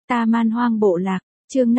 Ta Man Hoang Bộ Lạc, chương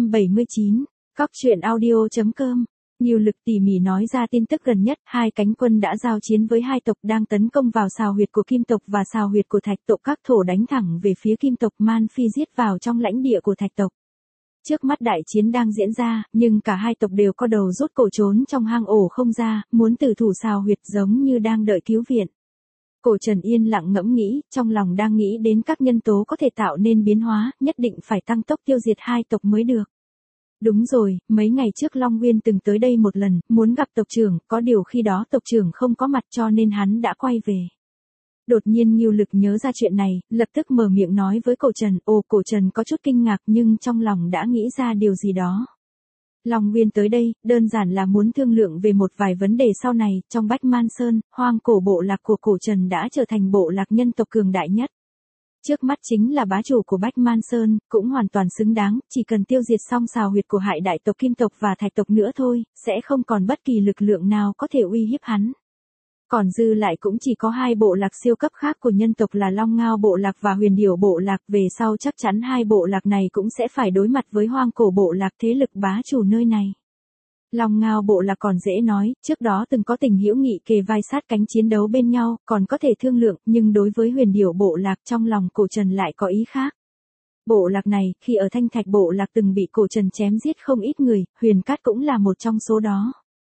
579, Cóc truyện audio.com. Nhiều Lực tỉ mỉ nói ra tin tức gần nhất, hai cánh quân đã giao chiến với hai tộc đang tấn công vào sào huyệt của Kim tộc và sào huyệt của Thạch tộc. Các thổ đánh thẳng về phía Kim tộc, Man Phi giết vào trong lãnh địa của Thạch tộc. Trước mắt đại chiến đang diễn ra, nhưng cả hai tộc đều có đầu rút cổ trốn trong hang ổ không ra, muốn tử thủ sào huyệt giống như đang đợi cứu viện. Cổ Trần yên lặng ngẫm nghĩ, trong lòng đang nghĩ đến các nhân tố có thể tạo nên biến hóa, nhất định phải tăng tốc tiêu diệt hai tộc mới được. Đúng rồi, mấy ngày trước Long Nguyên từng tới đây một lần, muốn gặp tộc trưởng, có điều khi đó tộc trưởng không có mặt cho nên hắn đã quay về. Đột nhiên Ngưu Lực nhớ ra chuyện này, lập tức mở miệng nói với Cổ Trần. Cổ Trần có chút kinh ngạc nhưng trong lòng đã nghĩ ra điều gì đó. Long Nguyên tới đây, đơn giản là muốn thương lượng về một vài vấn đề sau này. Trong Bách Man Sơn, hoang cổ bộ lạc của Cổ Trần đã trở thành bộ lạc nhân tộc cường đại nhất. Trước mắt chính là bá chủ của Bách Man Sơn, cũng hoàn toàn xứng đáng, chỉ cần tiêu diệt xong sào huyệt của hại đại tộc Kim tộc và Thạch tộc nữa thôi, sẽ không còn bất kỳ lực lượng nào có thể uy hiếp hắn. Còn dư lại cũng chỉ có hai bộ lạc siêu cấp khác của nhân tộc là Long Ngao bộ lạc và Huyền Điểu bộ lạc. Về sau chắc chắn hai bộ lạc này cũng sẽ phải đối mặt với hoang cổ bộ lạc, thế lực bá chủ nơi này. Long Ngao bộ lạc còn dễ nói, trước đó từng có tình hữu nghị kề vai sát cánh chiến đấu bên nhau, còn có thể thương lượng, nhưng đối với Huyền Điểu bộ lạc trong lòng Cổ Trần lại có ý khác. Bộ lạc này, khi ở Thanh Thạch bộ lạc từng bị Cổ Trần chém giết không ít người, Huyền Cát cũng là một trong số đó.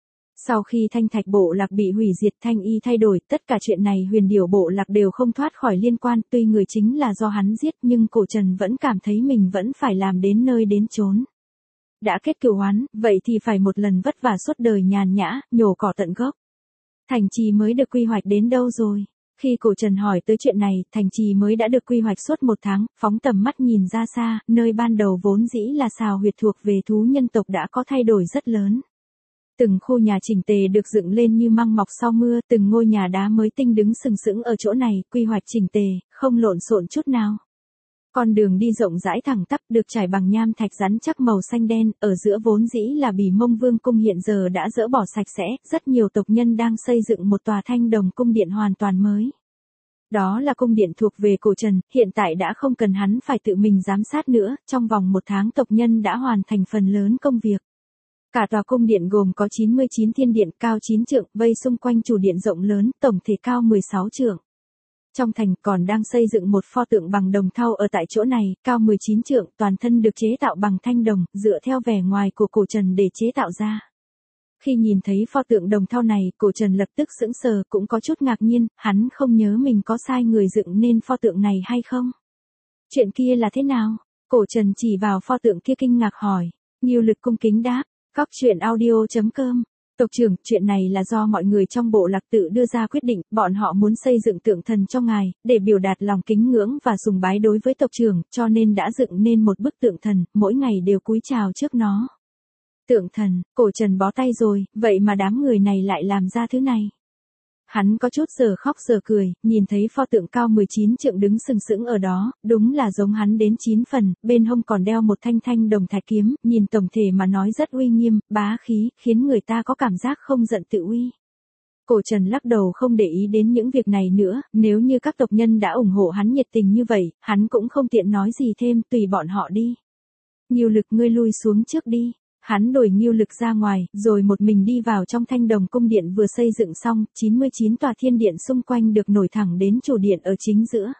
Sau khi Thanh Thạch bộ lạc bị hủy diệt, Thanh Y thay đổi, tất cả chuyện này Huyền Điểu bộ lạc đều không thoát khỏi liên quan, tuy người chính là do hắn giết nhưng Cổ Trần vẫn cảm thấy mình vẫn phải làm đến nơi đến chốn. Đã kết cửu oán, vậy thì phải một lần vất vả suốt đời nhàn nhã, nhổ cỏ tận gốc. Thành trì mới được quy hoạch đến đâu rồi? Khi Cổ Trần hỏi tới chuyện này, thành trì mới đã được quy hoạch suốt 1 tháng, phóng tầm mắt nhìn ra xa, nơi ban đầu vốn dĩ là sào huyệt thuộc về thú nhân tộc đã có thay đổi rất lớn. Từng khu nhà chỉnh tề được dựng lên như măng mọc sau mưa, từng ngôi nhà đá mới tinh đứng sừng sững ở chỗ này, quy hoạch chỉnh tề, không lộn xộn chút nào. Con đường đi rộng rãi thẳng tắp được trải bằng nham thạch rắn chắc màu xanh đen, ở giữa vốn dĩ là Bỉ Mông Vương cung hiện giờ đã dỡ bỏ sạch sẽ, rất nhiều tộc nhân đang xây dựng một tòa thanh đồng cung điện hoàn toàn mới. Đó là cung điện thuộc về Cổ Trần, hiện tại đã không cần hắn phải tự mình giám sát nữa, trong vòng 1 tháng tộc nhân đã hoàn thành phần lớn công việc. Cả tòa cung điện gồm có 99 thiên điện cao 9 trượng, vây xung quanh chủ điện rộng lớn, tổng thể cao 16 trượng. Trong thành còn đang xây dựng một pho tượng bằng đồng thau ở tại chỗ này, cao 19 trượng, toàn thân được chế tạo bằng thanh đồng, dựa theo vẻ ngoài của Cổ Trần để chế tạo ra. Khi nhìn thấy pho tượng đồng thau này, Cổ Trần lập tức sững sờ, cũng có chút ngạc nhiên, hắn không nhớ mình có sai người dựng nên pho tượng này hay không. Chuyện kia là thế nào? Cổ Trần chỉ vào pho tượng kia kinh ngạc hỏi. Ngưu Lực cung kính đáp. Cóc truyện audio.com. Tộc trưởng, chuyện này là do mọi người trong bộ lạc tự đưa ra quyết định, bọn họ muốn xây dựng tượng thần cho ngài, để biểu đạt lòng kính ngưỡng và sùng bái đối với tộc trưởng, cho nên đã dựng nên một bức tượng thần, mỗi ngày đều cúi chào trước nó. Tượng thần, Cổ Trần bó tay rồi, vậy mà đám người này lại làm ra thứ này. Hắn có chút giờ khóc giờ cười, nhìn thấy pho tượng cao 19 trượng đứng sừng sững ở đó, đúng là giống hắn đến 9 phần, bên hông còn đeo một thanh đồng thạch kiếm, nhìn tổng thể mà nói rất uy nghiêm, bá khí, khiến người ta có cảm giác không giận tự uy. Cổ Trần lắc đầu không để ý đến những việc này nữa, nếu như các tộc nhân đã ủng hộ hắn nhiệt tình như vậy, hắn cũng không tiện nói gì thêm, tùy bọn họ đi. Ngưu Lực, ngươi lui xuống trước đi. Hắn đuổi Ngưu Lực ra ngoài, rồi một mình đi vào trong thanh đồng cung điện vừa xây dựng xong, 99 tòa thiên điện xung quanh được nổi thẳng đến chủ điện ở chính giữa.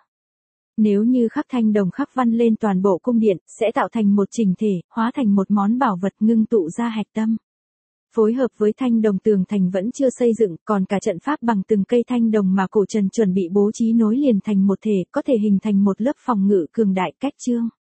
Nếu như khắc thanh đồng khắc văn lên toàn bộ cung điện, sẽ tạo thành một chỉnh thể, hóa thành một món bảo vật ngưng tụ ra hạch tâm. Phối hợp với thanh đồng tường thành vẫn chưa xây dựng, còn cả trận pháp bằng từng cây thanh đồng mà Cổ Trần chuẩn bị bố trí nối liền thành một thể, có thể hình thành một lớp phòng ngự cường đại cách trương.